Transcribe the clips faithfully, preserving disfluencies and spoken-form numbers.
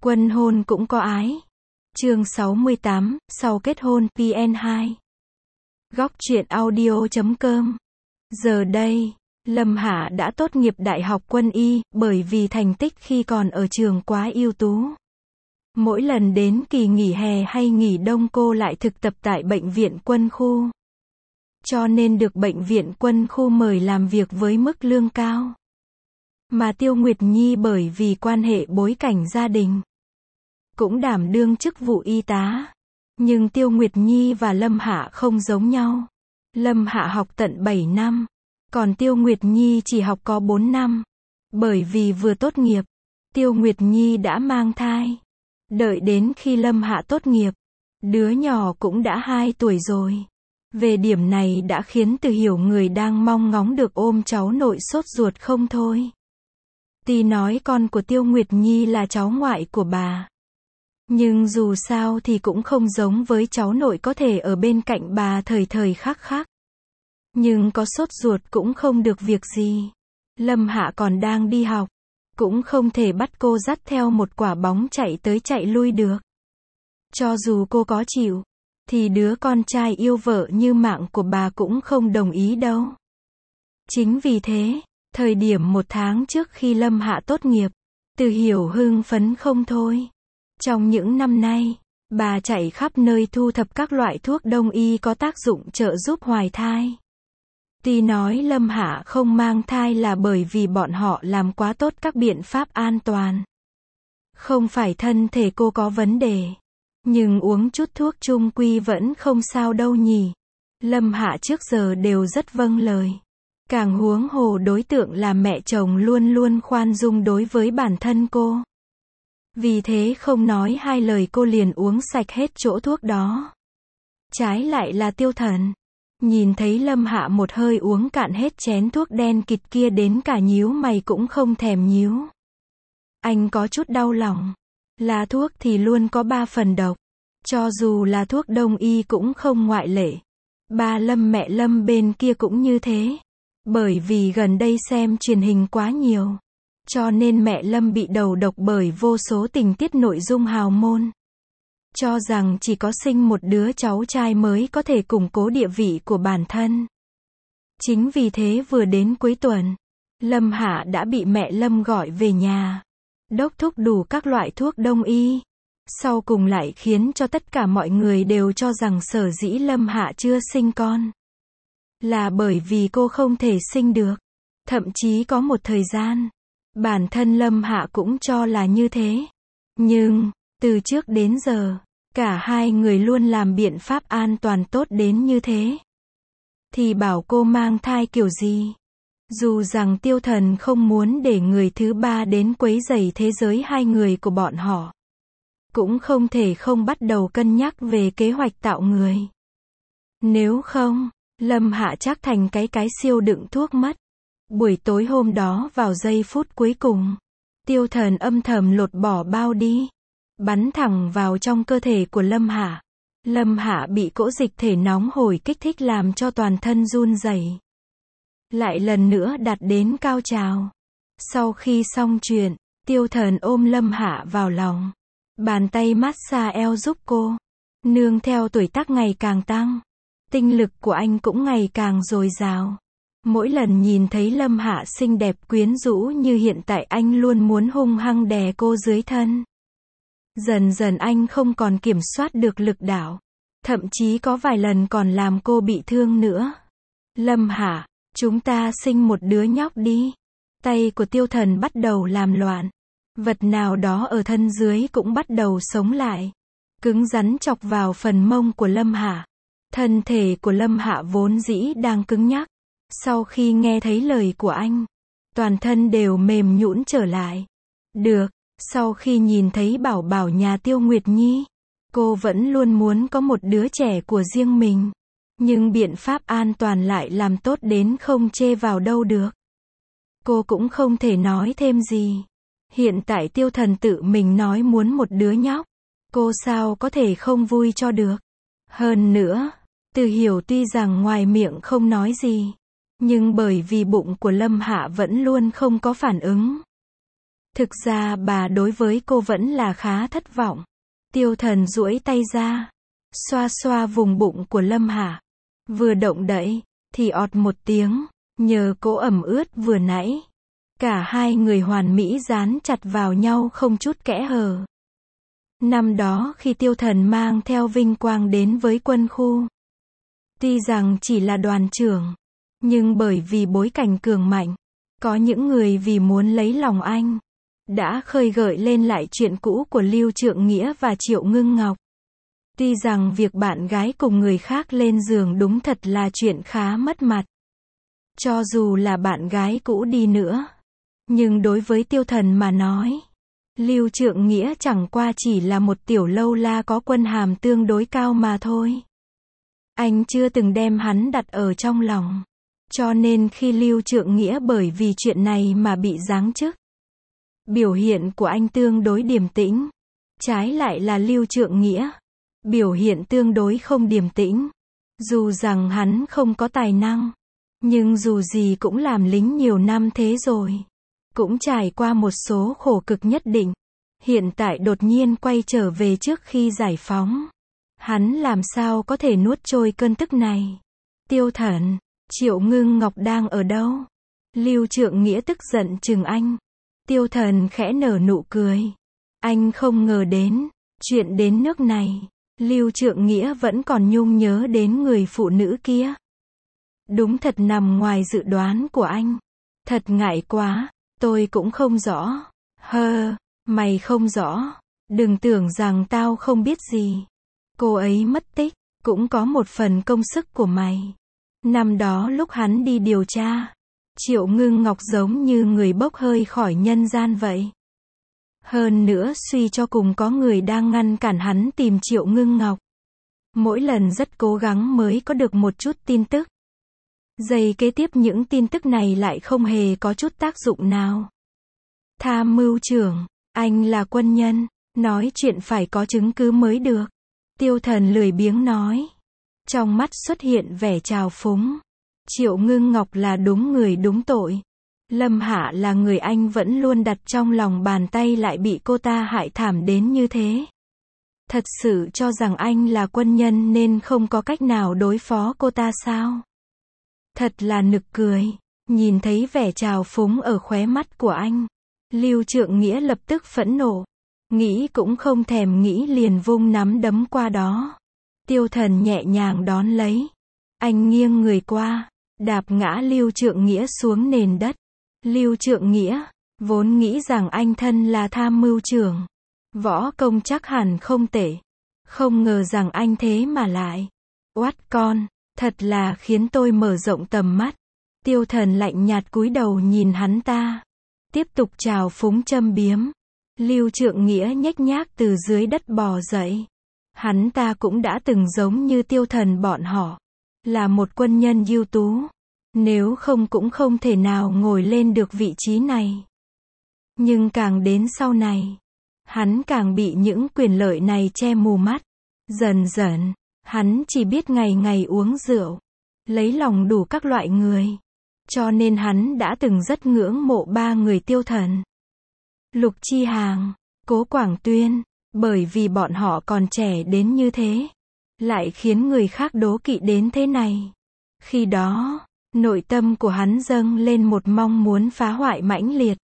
Quân hôn cũng có ái. Chương sáu mươi tám, sau kết hôn, pê en hai. Góc truyện audio chấm com. Giờ đây, Lâm Hạ đã tốt nghiệp Đại học Quân y, bởi vì thành tích khi còn ở trường quá ưu tú. Mỗi lần đến kỳ nghỉ hè hay nghỉ đông cô lại thực tập tại bệnh viện quân khu. Cho nên được bệnh viện quân khu mời làm việc với mức lương cao. Mà Tiêu Nguyệt Nhi bởi vì quan hệ bối cảnh gia đình, cũng đảm đương chức vụ y tá. Nhưng Tiêu Nguyệt Nhi và Lâm Hạ không giống nhau. Lâm Hạ học tận bảy năm, còn Tiêu Nguyệt Nhi chỉ học có bốn năm. Bởi vì vừa tốt nghiệp, Tiêu Nguyệt Nhi đã mang thai. Đợi đến khi Lâm Hạ tốt nghiệp, đứa nhỏ cũng đã hai tuổi rồi. Về điểm này đã khiến Từ Hiểu người đang mong ngóng được ôm cháu nội sốt ruột không thôi. Tuy nói con của Tiêu Nguyệt Nhi là cháu ngoại của bà, nhưng dù sao thì cũng không giống với cháu nội có thể ở bên cạnh bà thời thời khắc khắc. Nhưng có sốt ruột cũng không được việc gì. Lâm Hạ còn đang đi học, cũng không thể bắt cô dắt theo một quả bóng chạy tới chạy lui được. Cho dù cô có chịu, thì đứa con trai yêu vợ như mạng của bà cũng không đồng ý đâu. Chính vì thế, thời điểm một tháng trước khi Lâm Hạ tốt nghiệp, Từ Hiểu hưng phấn không thôi. Trong những năm nay, bà chạy khắp nơi thu thập các loại thuốc đông y có tác dụng trợ giúp hoài thai. Tuy nói Lâm Hạ không mang thai là bởi vì bọn họ làm quá tốt các biện pháp an toàn. Không phải thân thể cô có vấn đề, nhưng uống chút thuốc chung quy vẫn không sao đâu nhỉ. Lâm Hạ trước giờ đều rất vâng lời. Càng huống hồ đối tượng là mẹ chồng luôn luôn khoan dung đối với bản thân cô. Vì thế không nói hai lời cô liền uống sạch hết chỗ thuốc đó. Trái lại là Tiêu Thần, nhìn thấy Lâm Hạ một hơi uống cạn hết chén thuốc đen kịt kia đến cả nhíu mày cũng không thèm nhíu. Anh có chút đau lòng. Là thuốc thì luôn có ba phần độc. Cho dù là thuốc đông y cũng không ngoại lệ. Ba Lâm mẹ Lâm bên kia cũng như thế. Bởi vì gần đây xem truyền hình quá nhiều, cho nên mẹ Lâm bị đầu độc bởi vô số tình tiết nội dung hào môn. Cho rằng chỉ có sinh một đứa cháu trai mới có thể củng cố địa vị của bản thân. Chính vì thế vừa đến cuối tuần, Lâm Hạ đã bị mẹ Lâm gọi về nhà, đốc thúc đủ các loại thuốc đông y. Sau cùng lại khiến cho tất cả mọi người đều cho rằng sở dĩ Lâm Hạ chưa sinh con là bởi vì cô không thể sinh được. Thậm chí có một thời gian, bản thân Lâm Hạ cũng cho là như thế. Nhưng, từ trước đến giờ, cả hai người luôn làm biện pháp an toàn tốt đến như thế. Thì bảo cô mang thai kiểu gì? Dù rằng Tiêu Thần không muốn để người thứ ba đến quấy rầy thế giới hai người của bọn họ, cũng không thể không bắt đầu cân nhắc về kế hoạch tạo người. Nếu không, Lâm Hạ chắc thành cái cái siêu đựng thuốc mất. Buổi tối hôm đó vào giây phút cuối cùng, Tiêu Thần âm thầm lột bỏ bao đi, bắn thẳng vào trong cơ thể của Lâm Hạ. Lâm Hạ bị cỗ dịch thể nóng hổi kích thích làm cho toàn thân run rẩy. Lại lần nữa đạt đến cao trào. Sau khi xong chuyện, Tiêu Thần ôm Lâm Hạ vào lòng, bàn tay massage eo giúp cô. Nương theo tuổi tác ngày càng tăng, tinh lực của anh cũng ngày càng dồi dào. Mỗi lần nhìn thấy Lâm Hạ xinh đẹp quyến rũ như hiện tại anh luôn muốn hung hăng đè cô dưới thân. Dần dần anh không còn kiểm soát được lực đạo. Thậm chí có vài lần còn làm cô bị thương nữa. Lâm Hạ, chúng ta sinh một đứa nhóc đi. Tay của Tiêu Thần bắt đầu làm loạn. Vật nào đó ở thân dưới cũng bắt đầu sống lại. Cứng rắn chọc vào phần mông của Lâm Hạ. Thân thể của Lâm Hạ vốn dĩ đang cứng nhắc. Sau khi nghe thấy lời của anh, toàn thân đều mềm nhũn trở lại. Được, sau khi nhìn thấy bảo bảo nhà Tiêu Nguyệt Nhi, cô vẫn luôn muốn có một đứa trẻ của riêng mình. Nhưng biện pháp an toàn lại làm tốt đến không chê vào đâu được. Cô cũng không thể nói thêm gì. Hiện tại Tiêu Thần tự mình nói muốn một đứa nhóc. Cô sao có thể không vui cho được. Hơn nữa, Từ Hiểu tuy rằng ngoài miệng không nói gì, nhưng bởi vì bụng của Lâm Hạ vẫn luôn không có phản ứng, Thực ra bà đối với cô vẫn là khá thất vọng. Tiêu Thần duỗi tay ra, xoa xoa vùng bụng của Lâm Hạ. Vừa động đậy, thì ọt một tiếng, nhờ cỗ ẩm ướt vừa nãy. Cả hai người hoàn mỹ dán chặt vào nhau không chút kẽ hở. Năm đó khi Tiêu Thần mang theo vinh quang đến với quân khu, tuy rằng chỉ là đoàn trưởng, nhưng bởi vì bối cảnh cường mạnh, có những người vì muốn lấy lòng anh, đã khơi gợi lên lại chuyện cũ của Lưu Trượng Nghĩa và Triệu Ngưng Ngọc. Tuy rằng việc bạn gái cùng người khác lên giường đúng thật là chuyện khá mất mặt. Cho dù là bạn gái cũ đi nữa, nhưng đối với Tiêu Thần mà nói, Lưu Trượng Nghĩa chẳng qua chỉ là một tiểu lâu la có quân hàm tương đối cao mà thôi. Anh chưa từng đem hắn đặt ở trong lòng. Cho nên khi Lưu Trượng Nghĩa bởi vì chuyện này mà bị giáng chức, biểu hiện của anh tương đối điềm tĩnh. Trái lại là Lưu Trượng Nghĩa, biểu hiện tương đối không điềm tĩnh. Dù rằng hắn không có tài năng, nhưng dù gì cũng làm lính nhiều năm thế rồi, cũng trải qua một số khổ cực nhất định. Hiện tại đột nhiên quay trở về trước khi giải phóng, hắn làm sao có thể nuốt trôi cơn tức này. Tiêu Thần, Triệu Ngưng Ngọc đang ở đâu? Lưu Trượng Nghĩa tức giận chừng anh. Tiêu Thần khẽ nở nụ cười. Anh không ngờ đến, chuyện đến nước này, Lưu Trượng Nghĩa vẫn còn nhung nhớ đến người phụ nữ kia. Đúng thật nằm ngoài dự đoán của anh. Thật ngại quá, tôi cũng không rõ. Hơ, mày không rõ, đừng tưởng rằng tao không biết gì. Cô ấy mất tích, cũng có một phần công sức của mày. Năm đó lúc hắn đi điều tra, Triệu Ngưng Ngọc giống như người bốc hơi khỏi nhân gian vậy. Hơn nữa suy cho cùng có người đang ngăn cản hắn tìm Triệu Ngưng Ngọc. Mỗi lần rất cố gắng mới có được một chút tin tức. Giây kế tiếp những tin tức này lại không hề có chút tác dụng nào. Tham mưu trưởng, anh là quân nhân, nói chuyện phải có chứng cứ mới được. Tiêu Thần lười biếng nói. Trong mắt xuất hiện vẻ trào phúng. Triệu Ngưng Ngọc là đúng người đúng tội. Lâm Hạ là người anh vẫn luôn đặt trong lòng bàn tay lại bị cô ta hại thảm đến như thế. Thật sự cho rằng anh là quân nhân nên không có cách nào đối phó cô ta sao? Thật là nực cười. Nhìn thấy vẻ trào phúng ở khóe mắt của anh, Lưu Trượng Nghĩa lập tức phẫn nộ. Nghĩ cũng không thèm nghĩ liền vung nắm đấm qua đó. Tiêu Thần nhẹ nhàng đón lấy. Anh nghiêng người qua, đạp ngã Lưu Trượng Nghĩa xuống nền đất. Lưu Trượng Nghĩa, vốn nghĩ rằng anh thân là tham mưu trưởng, võ công chắc hẳn không tệ. Không ngờ rằng anh thế mà lại oát con, thật là khiến tôi mở rộng tầm mắt. Tiêu Thần lạnh nhạt cúi đầu nhìn hắn ta, tiếp tục trào phúng châm biếm. Lưu Trượng Nghĩa nhếch nhác từ dưới đất bò dậy. Hắn ta cũng đã từng giống như Tiêu Thần bọn họ, là một quân nhân ưu tú. Nếu không cũng không thể nào ngồi lên được vị trí này. Nhưng càng đến sau này, hắn càng bị những quyền lợi này che mù mắt. Dần dần, hắn chỉ biết ngày ngày uống rượu, lấy lòng đủ các loại người. Cho nên hắn đã từng rất ngưỡng mộ ba người Tiêu Thần. Lục Chi Hàng, Cố Quảng Tuyên, bởi vì bọn họ còn trẻ đến như thế, lại khiến người khác đố kỵ đến thế này. Khi đó, nội tâm của hắn dâng lên một mong muốn phá hoại mãnh liệt.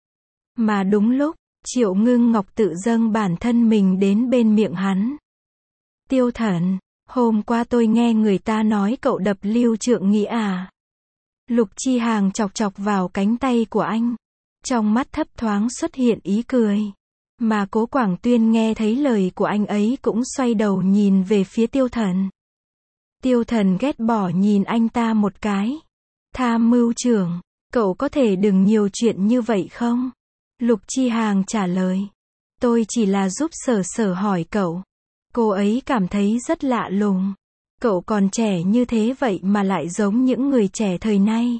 Mà đúng lúc, Triệu Ngưng Ngọc tự dâng bản thân mình đến bên miệng hắn. Tiêu Thần, hôm qua tôi nghe người ta nói cậu đập Lưu Trượng Nghĩa à? Lục Chi Hàng chọc chọc vào cánh tay của anh. Trong mắt thấp thoáng xuất hiện ý cười. Mà Cố Quảng Tuyên nghe thấy lời của anh ấy cũng xoay đầu nhìn về phía Tiêu Thần. Tiêu Thần ghét bỏ nhìn anh ta một cái. Tham mưu trưởng, cậu có thể đừng nhiều chuyện như vậy không? Lục Chi Hàng trả lời. Tôi chỉ là giúp Sở Sở hỏi cậu. Cô ấy cảm thấy rất lạ lùng. Cậu còn trẻ như thế vậy mà lại giống những người trẻ thời nay.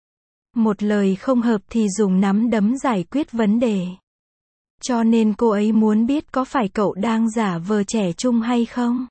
Một lời không hợp thì dùng nắm đấm giải quyết vấn đề. Cho nên cô ấy muốn biết có phải cậu đang giả vờ trẻ trung hay không?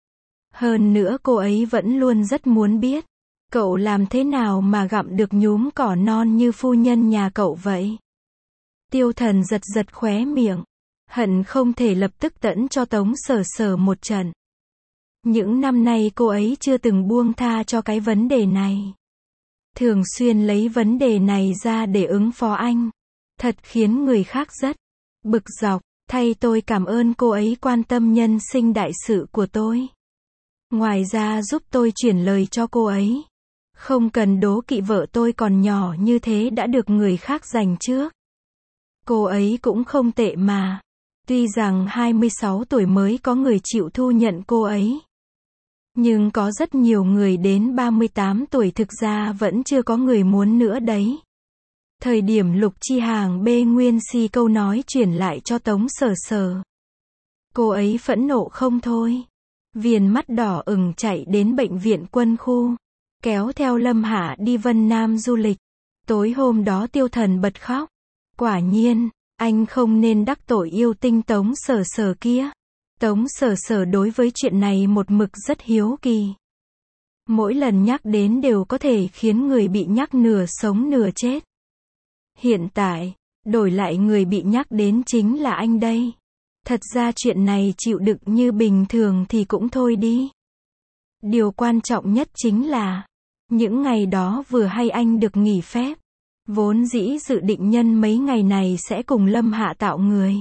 Hơn nữa cô ấy vẫn luôn rất muốn biết, cậu làm thế nào mà gặm được nhúm cỏ non như phu nhân nhà cậu vậy? Tiêu Thần giật giật khóe miệng, hận không thể lập tức tẫn cho Tống Sở Sở một trận. Những năm nay cô ấy chưa từng buông tha cho cái vấn đề này. Thường xuyên lấy vấn đề này ra để ứng phó anh. Thật khiến người khác rất bực dọc. Thay tôi cảm ơn cô ấy quan tâm nhân sinh đại sự của tôi. Ngoài ra giúp tôi chuyển lời cho cô ấy. Không cần đố kỵ vợ tôi còn nhỏ như thế đã được người khác giành trước. Cô ấy cũng không tệ mà. Tuy rằng hai mươi sáu tuổi mới có người chịu thu nhận cô ấy. Nhưng có rất nhiều người đến ba mươi tám tuổi thực ra vẫn chưa có người muốn nữa đấy. Thời điểm Lục Chi Hàng bê nguyên si câu nói chuyển lại cho Tống Sở Sở. Cô ấy phẫn nộ không thôi. Viền mắt đỏ ửng chạy đến bệnh viện quân khu. Kéo theo Lâm Hạ đi Vân Nam du lịch. Tối hôm đó Tiêu Thần bật khóc. Quả nhiên, anh không nên đắc tội yêu tinh Tống Sở Sở kia. Tống Sở Sở đối với chuyện này một mực rất hiếu kỳ. Mỗi lần nhắc đến đều có thể khiến người bị nhắc nửa sống nửa chết. Hiện tại, đổi lại người bị nhắc đến chính là anh đây. Thật ra chuyện này chịu đựng như bình thường thì cũng thôi đi. Điều quan trọng nhất chính là, những ngày đó vừa hay anh được nghỉ phép. Vốn dĩ dự định nhân mấy ngày này sẽ cùng Lâm Hạ tạo người.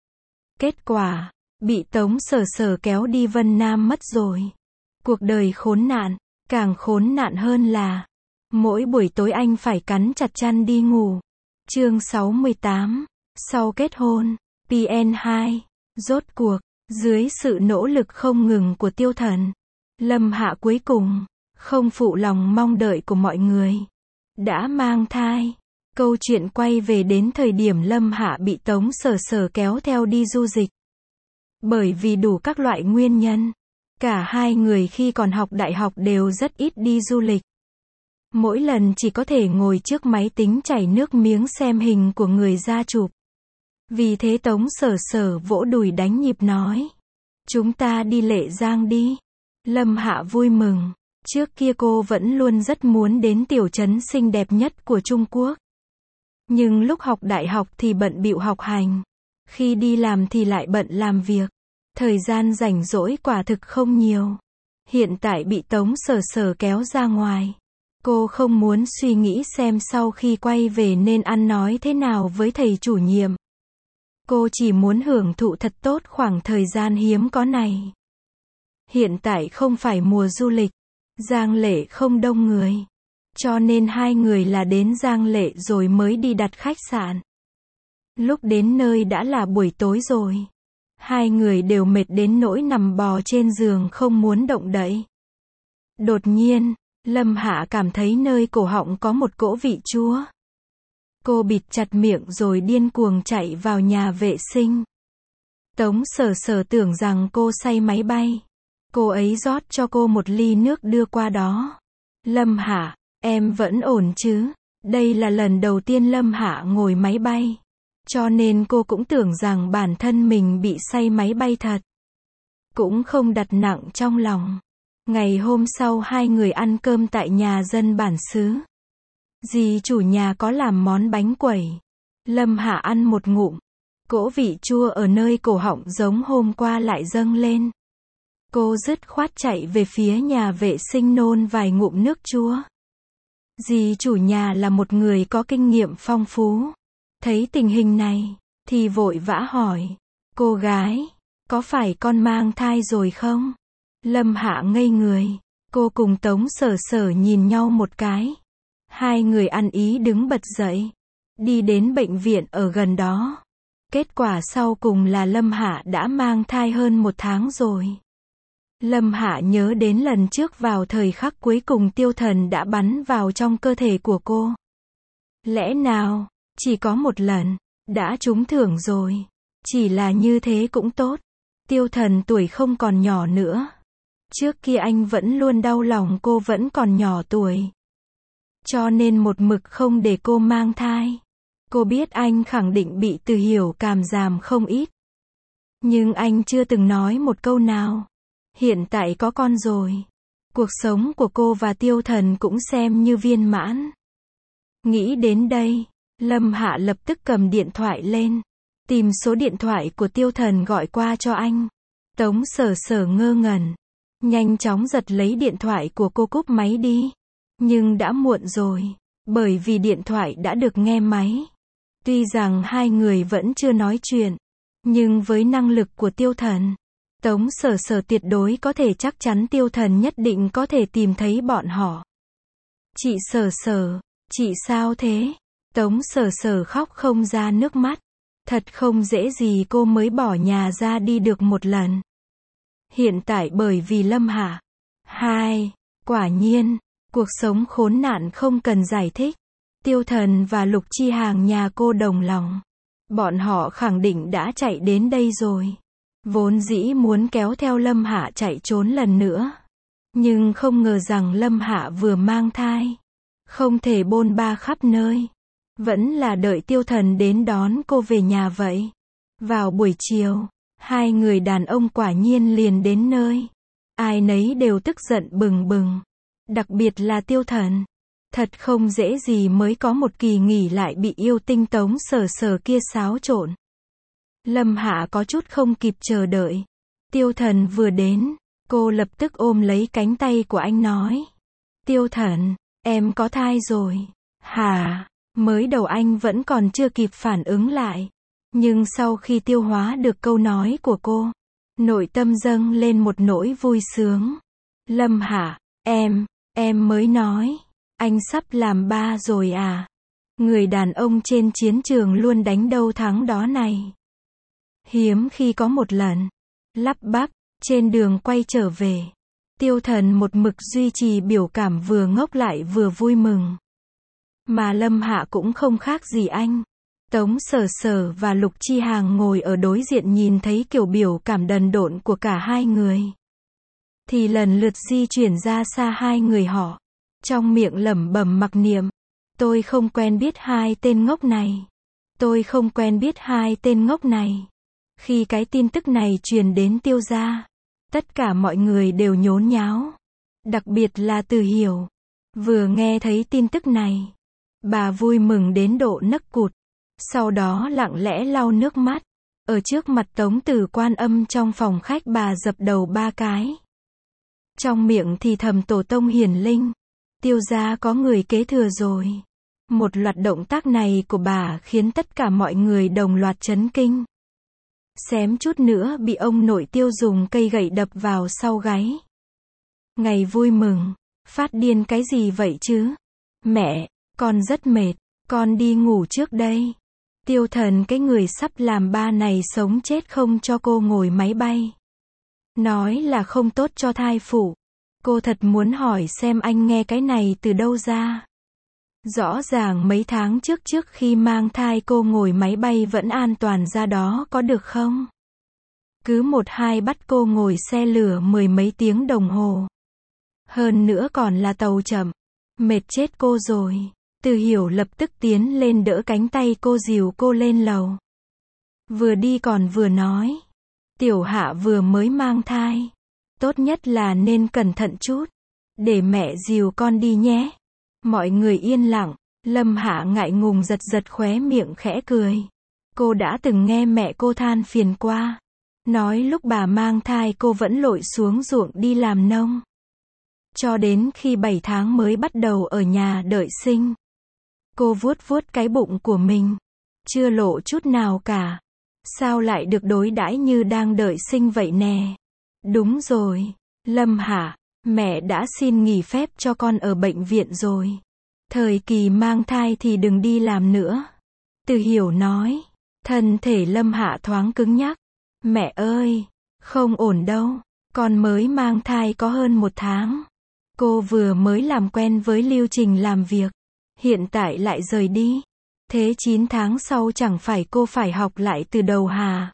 Kết quả, bị Tống Sở Sở kéo đi Vân Nam mất rồi. Cuộc đời khốn nạn, càng khốn nạn hơn là, mỗi buổi tối anh phải cắn chặt chăn đi ngủ. Chương sáu mươi tám, sau kết hôn, pê en hai, rốt cuộc, dưới sự nỗ lực không ngừng của Tiêu Thần, Lâm Hạ cuối cùng, không phụ lòng mong đợi của mọi người, đã mang thai. Câu chuyện quay về đến thời điểm Lâm Hạ bị Tống Sở Sở kéo theo đi du lịch. Bởi vì đủ các loại nguyên nhân, cả hai người khi còn học đại học đều rất ít đi du lịch. Mỗi lần chỉ có thể ngồi trước máy tính chảy nước miếng xem hình của người ra chụp. Vì thế Tống Sở Sở vỗ đùi đánh nhịp nói. Chúng ta đi Lệ Giang đi. Lâm Hạ vui mừng. Trước kia cô vẫn luôn rất muốn đến tiểu trấn xinh đẹp nhất của Trung Quốc. Nhưng lúc học đại học thì bận bịu học hành. Khi đi làm thì lại bận làm việc. Thời gian rảnh rỗi quả thực không nhiều. Hiện tại bị Tống Sở Sở kéo ra ngoài. Cô không muốn suy nghĩ xem sau khi quay về nên ăn nói thế nào với thầy chủ nhiệm. Cô chỉ muốn hưởng thụ thật tốt khoảng thời gian hiếm có này. Hiện tại không phải mùa du lịch. Giang Lệ không đông người. Cho nên hai người là đến Giang Lệ rồi mới đi đặt khách sạn. Lúc đến nơi đã là buổi tối rồi. Hai người đều mệt đến nỗi nằm bò trên giường không muốn động đậy. Đột nhiên, Lâm Hạ cảm thấy nơi cổ họng có một cỗ vị chua. Cô bịt chặt miệng rồi điên cuồng chạy vào nhà vệ sinh. Tống Sở Sở tưởng rằng cô say máy bay. Cô ấy rót cho cô một ly nước đưa qua đó. Lâm Hạ, em vẫn ổn chứ? Đây là lần đầu tiên Lâm Hạ ngồi máy bay. Cho nên cô cũng tưởng rằng bản thân mình bị say máy bay thật. Cũng không đặt nặng trong lòng. Ngày hôm sau hai người ăn cơm tại nhà dân bản xứ. Dì chủ nhà có làm món bánh quẩy. Lâm Hạ ăn một ngụm. Cỗ vị chua ở nơi cổ họng giống hôm qua lại dâng lên. Cô dứt khoát chạy về phía nhà vệ sinh nôn vài ngụm nước chua. Dì chủ nhà là một người có kinh nghiệm phong phú. Thấy tình hình này, thì vội vã hỏi. Cô gái, có phải con mang thai rồi không? Lâm Hạ ngây người. Cô cùng Tống Sở Sở nhìn nhau một cái. Hai người ăn ý đứng bật dậy. Đi đến bệnh viện ở gần đó. Kết quả sau cùng là Lâm Hạ đã mang thai hơn một tháng rồi. Lâm Hạ nhớ đến lần trước vào thời khắc cuối cùng Tiêu Thần đã bắn vào trong cơ thể của cô. Lẽ nào, chỉ có một lần, đã trúng thưởng rồi. Chỉ là như thế cũng tốt. Tiêu Thần tuổi không còn nhỏ nữa. Trước kia anh vẫn luôn đau lòng cô vẫn còn nhỏ tuổi. Cho nên một mực không để cô mang thai. Cô biết anh khẳng định bị Từ Hiểu cảm giảm không ít. Nhưng anh chưa từng nói một câu nào. Hiện tại có con rồi. Cuộc sống của cô và Tiêu Thần cũng xem như viên mãn. Nghĩ đến đây, Lâm Hạ lập tức cầm điện thoại lên, tìm số điện thoại của Tiêu Thần gọi qua cho anh. Tống Sở Sở ngơ ngẩn, nhanh chóng giật lấy điện thoại của cô cúp máy đi. Nhưng đã muộn rồi, bởi vì điện thoại đã được nghe máy. Tuy rằng hai người vẫn chưa nói chuyện, nhưng với năng lực của Tiêu Thần, Tống Sở Sở tuyệt đối có thể chắc chắn Tiêu Thần nhất định có thể tìm thấy bọn họ. Chị Sở Sở, chị sao thế? Tống Sở Sở khóc không ra nước mắt. Thật không dễ gì cô mới bỏ nhà ra đi được một lần. Hiện tại bởi vì Lâm Hạ. Hai, quả nhiên, cuộc sống khốn nạn không cần giải thích. Tiêu Thần và Lục Chi Hàng nhà cô đồng lòng. Bọn họ khẳng định đã chạy đến đây rồi. Vốn dĩ muốn kéo theo Lâm Hạ chạy trốn lần nữa. Nhưng không ngờ rằng Lâm Hạ vừa mang thai. Không thể bôn ba khắp nơi. Vẫn là đợi Tiêu Thần đến đón cô về nhà vậy. Vào buổi chiều, hai người đàn ông quả nhiên liền đến nơi. Ai nấy đều tức giận bừng bừng. Đặc biệt là Tiêu Thần. Thật không dễ gì mới có một kỳ nghỉ lại bị yêu tinh Tống Sở Sở kia xáo trộn. Lâm Hạ có chút không kịp chờ đợi. Tiêu Thần vừa đến, cô lập tức ôm lấy cánh tay của anh nói. Tiêu Thần, em có thai rồi. Hả? Mới đầu anh vẫn còn chưa kịp phản ứng lại. Nhưng sau khi tiêu hóa được câu nói của cô, nội tâm dâng lên một nỗi vui sướng. Lâm Hạ, em, em mới nói, anh sắp làm ba rồi à? Người đàn ông trên chiến trường luôn đánh đâu thắng đó này. Hiếm khi có một lần, lắp bắp, trên đường quay trở về. Tiêu Thần một mực duy trì biểu cảm vừa ngốc lại vừa vui mừng. Mà Lâm Hạ cũng không khác gì anh. Tống Sở Sở và Lục Chi Hàng ngồi ở đối diện nhìn thấy kiểu biểu cảm đần độn của cả hai người. Thì lần lượt di chuyển ra xa hai người họ. Trong miệng lẩm bẩm mặc niệm. Tôi không quen biết hai tên ngốc này. Tôi không quen biết hai tên ngốc này. Khi cái tin tức này truyền đến Tiêu gia, tất cả mọi người đều nhốn nháo. Đặc biệt là Từ Hiểu. Vừa nghe thấy tin tức này, bà vui mừng đến độ nấc cụt. Sau đó lặng lẽ lau nước mắt. Ở trước mặt Tống Tử Quan Âm trong phòng khách bà dập đầu ba cái. Trong miệng thì thầm tổ tông hiển linh. Tiêu gia có người kế thừa rồi. Một loạt động tác này của bà khiến tất cả mọi người đồng loạt chấn kinh. Xém chút nữa bị ông nội Tiêu dùng cây gậy đập vào sau gáy. Ngày vui mừng, phát điên cái gì vậy chứ? Mẹ, con rất mệt, con đi ngủ trước đây. Tiêu Thần cái người sắp làm ba này sống chết không cho cô ngồi máy bay. Nói là không tốt cho thai phụ. Cô thật muốn hỏi xem anh nghe cái này từ đâu ra. Rõ ràng mấy tháng trước trước khi mang thai cô ngồi máy bay vẫn an toàn ra đó có được không? Cứ một hai bắt cô ngồi xe lửa mười mấy tiếng đồng hồ. Hơn nữa còn là tàu chậm. Mệt chết cô rồi. Từ Hiểu lập tức tiến lên đỡ cánh tay cô dìu cô lên lầu. Vừa đi còn vừa nói. Tiểu Hạ vừa mới mang thai. Tốt nhất là nên cẩn thận chút. Để mẹ dìu con đi nhé. Mọi người yên lặng. Lâm Hạ ngại ngùng giật giật khóe miệng khẽ cười. Cô đã từng nghe mẹ cô than phiền qua. Nói lúc bà mang thai cô vẫn lội xuống ruộng đi làm nông. Cho đến khi bảy tháng mới bắt đầu ở nhà đợi sinh. Cô vuốt vuốt cái bụng của mình. Chưa lộ chút nào cả. Sao lại được đối đãi như đang đợi sinh vậy nè? Đúng rồi. Lâm Hạ, mẹ đã xin nghỉ phép cho con ở bệnh viện rồi. Thời kỳ mang thai thì đừng đi làm nữa. Từ Hiểu nói. Thân thể Lâm Hạ thoáng cứng nhắc. Mẹ ơi, không ổn đâu. Con mới mang thai có hơn một tháng. Cô vừa mới làm quen với lưu trình làm việc. Hiện tại lại rời đi. Thế chín tháng sau chẳng phải cô phải học lại từ đầu hà?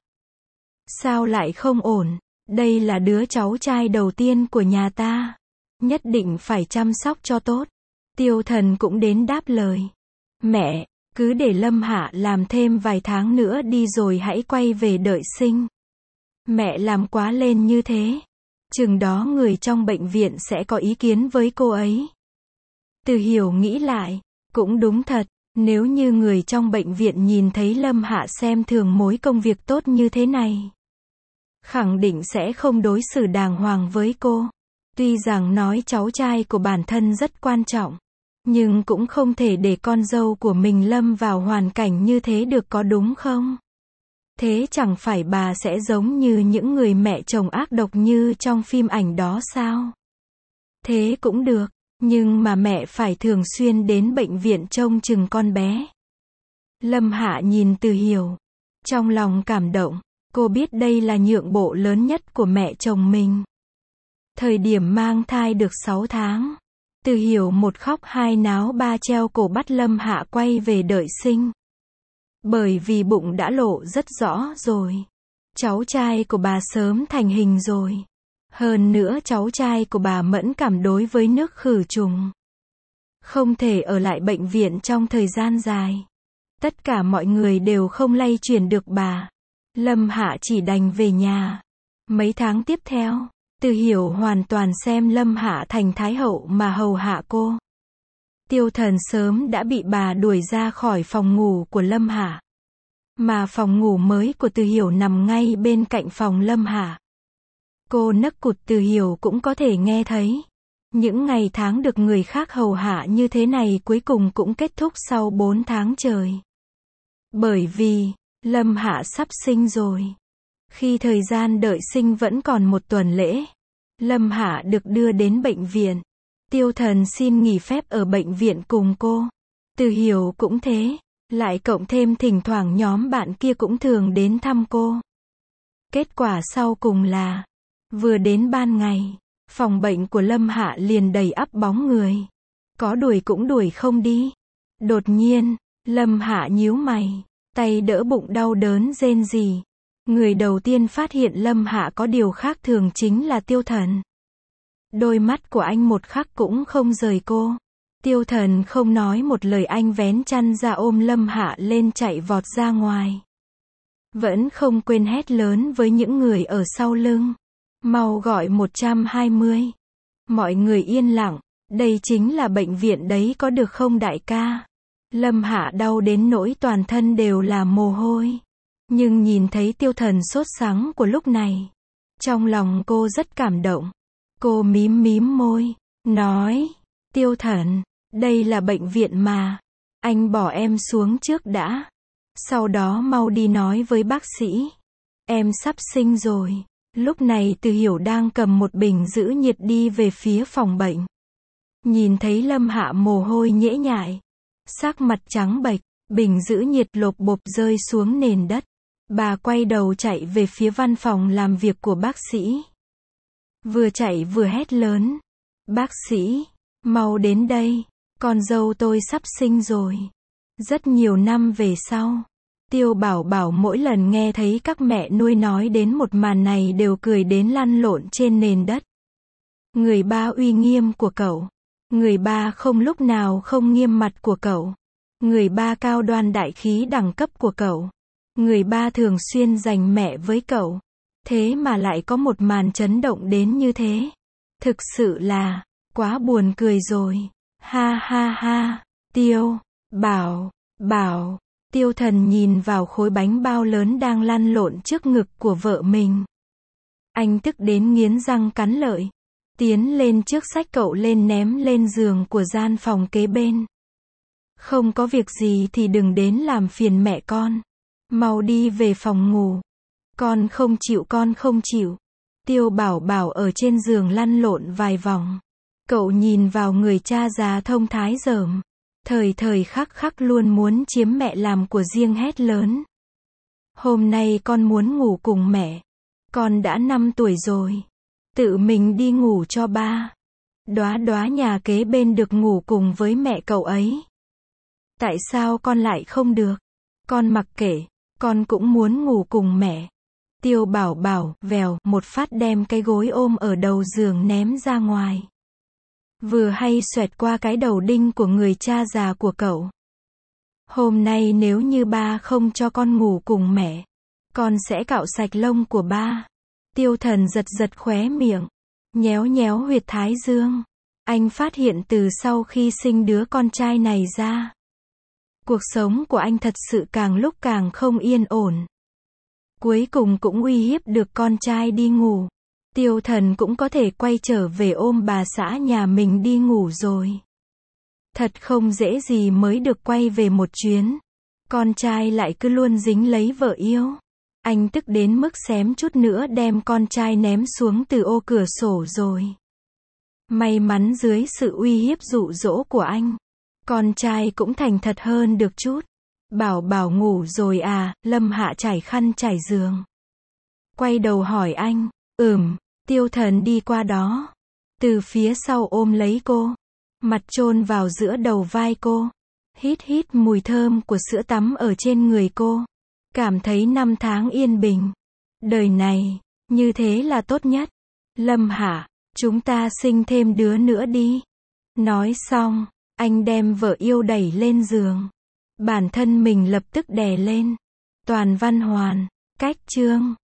Sao lại không ổn? Đây là đứa cháu trai đầu tiên của nhà ta. Nhất định phải chăm sóc cho tốt. Tiêu Thần cũng đến đáp lời. Mẹ, cứ để Lâm Hạ làm thêm vài tháng nữa đi rồi hãy quay về đợi sinh. Mẹ làm quá lên như thế. Chừng đó người trong bệnh viện sẽ có ý kiến với cô ấy. Từ Hiểu nghĩ lại. Cũng đúng thật. Nếu như người trong bệnh viện nhìn thấy Lâm Hạ xem thường mối công việc tốt như thế này, khẳng định sẽ không đối xử đàng hoàng với cô. Tuy rằng nói cháu trai của bản thân rất quan trọng, nhưng cũng không thể để con dâu của mình lâm vào hoàn cảnh như thế được, có đúng không? Thế chẳng phải bà sẽ giống như những người mẹ chồng ác độc như trong phim ảnh đó sao? Thế cũng được, nhưng mà mẹ phải thường xuyên đến bệnh viện trông chừng con bé. Lâm Hạ nhìn Từ Hiểu, trong lòng cảm động, cô biết đây là nhượng bộ lớn nhất của mẹ chồng mình. Thời điểm mang thai được sáu tháng, Từ Hiểu một khóc hai náo ba treo cổ bắt Lâm Hạ quay về đợi sinh. Bởi vì bụng đã lộ rất rõ rồi. Cháu trai của bà sớm thành hình rồi. Hơn nữa cháu trai của bà mẫn cảm đối với nước khử trùng. Không thể ở lại bệnh viện trong thời gian dài. Tất cả mọi người đều không lay chuyển được bà. Lâm Hạ chỉ đành về nhà. Mấy tháng tiếp theo, Từ Hiểu hoàn toàn xem Lâm Hạ thành thái hậu mà hầu hạ cô. Tiêu Thần sớm đã bị bà đuổi ra khỏi phòng ngủ của Lâm Hạ. Mà phòng ngủ mới của Từ Hiểu nằm ngay bên cạnh phòng Lâm Hạ. Cô nấc cụt Từ Hiểu cũng có thể nghe thấy. Những ngày tháng được người khác hầu hạ như thế này cuối cùng cũng kết thúc sau bốn tháng trời. Bởi vì, Lâm Hạ sắp sinh rồi. Khi thời gian đợi sinh vẫn còn một tuần lễ, Lâm Hạ được đưa đến bệnh viện. Tiêu Thần xin nghỉ phép ở bệnh viện cùng cô. Từ Hiểu cũng thế, lại cộng thêm thỉnh thoảng nhóm bạn kia cũng thường đến thăm cô. Kết quả sau cùng là, vừa đến ban ngày, phòng bệnh của Lâm Hạ liền đầy ắp bóng người. Có đuổi cũng đuổi không đi. Đột nhiên, Lâm Hạ nhíu mày, tay đỡ bụng đau đớn rên rỉ. Người đầu tiên phát hiện Lâm Hạ có điều khác thường chính là Tiêu Thần. Đôi mắt của anh một khắc cũng không rời cô. Tiêu Thần không nói một lời, anh vén chăn ra ôm Lâm Hạ lên chạy vọt ra ngoài. Vẫn không quên hét lớn với những người ở sau lưng. Mau gọi một hai không. Mọi người yên lặng, đây chính là bệnh viện đấy có được không đại ca? Lâm Hạ đau đến nỗi toàn thân đều là mồ hôi. Nhưng nhìn thấy Tiêu Thần sốt sắng của lúc này, trong lòng cô rất cảm động. Cô mím mím môi, nói, Tiêu Thần, đây là bệnh viện mà. Anh bỏ em xuống trước đã. Sau đó mau đi nói với bác sĩ. Em sắp sinh rồi. Lúc này Từ Hiểu đang cầm một bình giữ nhiệt đi về phía phòng bệnh. Nhìn thấy Lâm Hạ mồ hôi nhễ nhại, sắc mặt trắng bệch, bình giữ nhiệt lộp bộp rơi xuống nền đất. Bà quay đầu chạy về phía văn phòng làm việc của bác sĩ. Vừa chạy vừa hét lớn. Bác sĩ, mau đến đây, con dâu tôi sắp sinh rồi. Rất nhiều năm về sau, Tiêu Bảo Bảo mỗi lần nghe thấy các mẹ nuôi nói đến một màn này đều cười đến lăn lộn trên nền đất. Người ba uy nghiêm của cậu. Người ba không lúc nào không nghiêm mặt của cậu. Người ba cao đoan đại khí đẳng cấp của cậu. Người ba thường xuyên giành mẹ với cậu. Thế mà lại có một màn chấn động đến như thế. Thực sự là, quá buồn cười rồi. Ha ha ha, Tiêu, Bảo, Bảo. Tiêu Thần nhìn vào khối bánh bao lớn đang lăn lộn trước ngực của vợ mình. Anh tức đến nghiến răng cắn lợi. Tiến lên trước xách cậu lên ném lên giường của gian phòng kế bên. Không có việc gì thì đừng đến làm phiền mẹ con. Mau đi về phòng ngủ. Con không chịu, con không chịu. Tiêu Bảo Bảo ở trên giường lăn lộn vài vòng. Cậu nhìn vào người cha già thông thái rởm. Thời thời khắc khắc luôn muốn chiếm mẹ làm của riêng, hét lớn. Hôm nay con muốn ngủ cùng mẹ. Con đã năm tuổi rồi. Tự mình đi ngủ cho ba. Đóa đóa nhà kế bên được ngủ cùng với mẹ cậu ấy. Tại sao con lại không được? Con mặc kệ, con cũng muốn ngủ cùng mẹ. Tiêu Bảo Bảo, vèo, một phát đem cái gối ôm ở đầu giường ném ra ngoài. Vừa hay xoẹt qua cái đầu đinh của người cha già của cậu. Hôm nay nếu như ba không cho con ngủ cùng mẹ, con sẽ cạo sạch lông của ba. Tiêu Thần giật giật khóe miệng, nhéo nhéo huyệt thái dương. Anh phát hiện từ sau khi sinh đứa con trai này ra, Cuộc sống của anh thật sự càng lúc càng không yên ổn. Cuối cùng cũng uy hiếp được con trai đi ngủ. Tiêu Thần cũng có thể quay trở về ôm bà xã nhà mình đi ngủ rồi. Thật không dễ gì mới được quay về một chuyến. Con trai lại cứ luôn dính lấy vợ yêu. Anh tức đến mức xém chút nữa đem con trai ném xuống từ ô cửa sổ rồi. May mắn dưới sự uy hiếp dụ dỗ của anh, con trai cũng thành thật hơn được chút. Bảo Bảo ngủ rồi à, Lâm Hạ trải khăn trải giường. Quay đầu hỏi anh, ừm, Tiêu Thần đi qua đó. Từ phía sau ôm lấy cô. Mặt chôn vào giữa đầu vai cô. Hít hít mùi thơm của sữa tắm ở trên người cô. Cảm thấy năm tháng yên bình. Đời này, như thế là tốt nhất. Lâm Hạ, chúng ta sinh thêm đứa nữa đi. Nói xong, anh đem vợ yêu đẩy lên giường. Bản thân mình lập tức đè lên. Toàn Văn Hoàn, cách chương.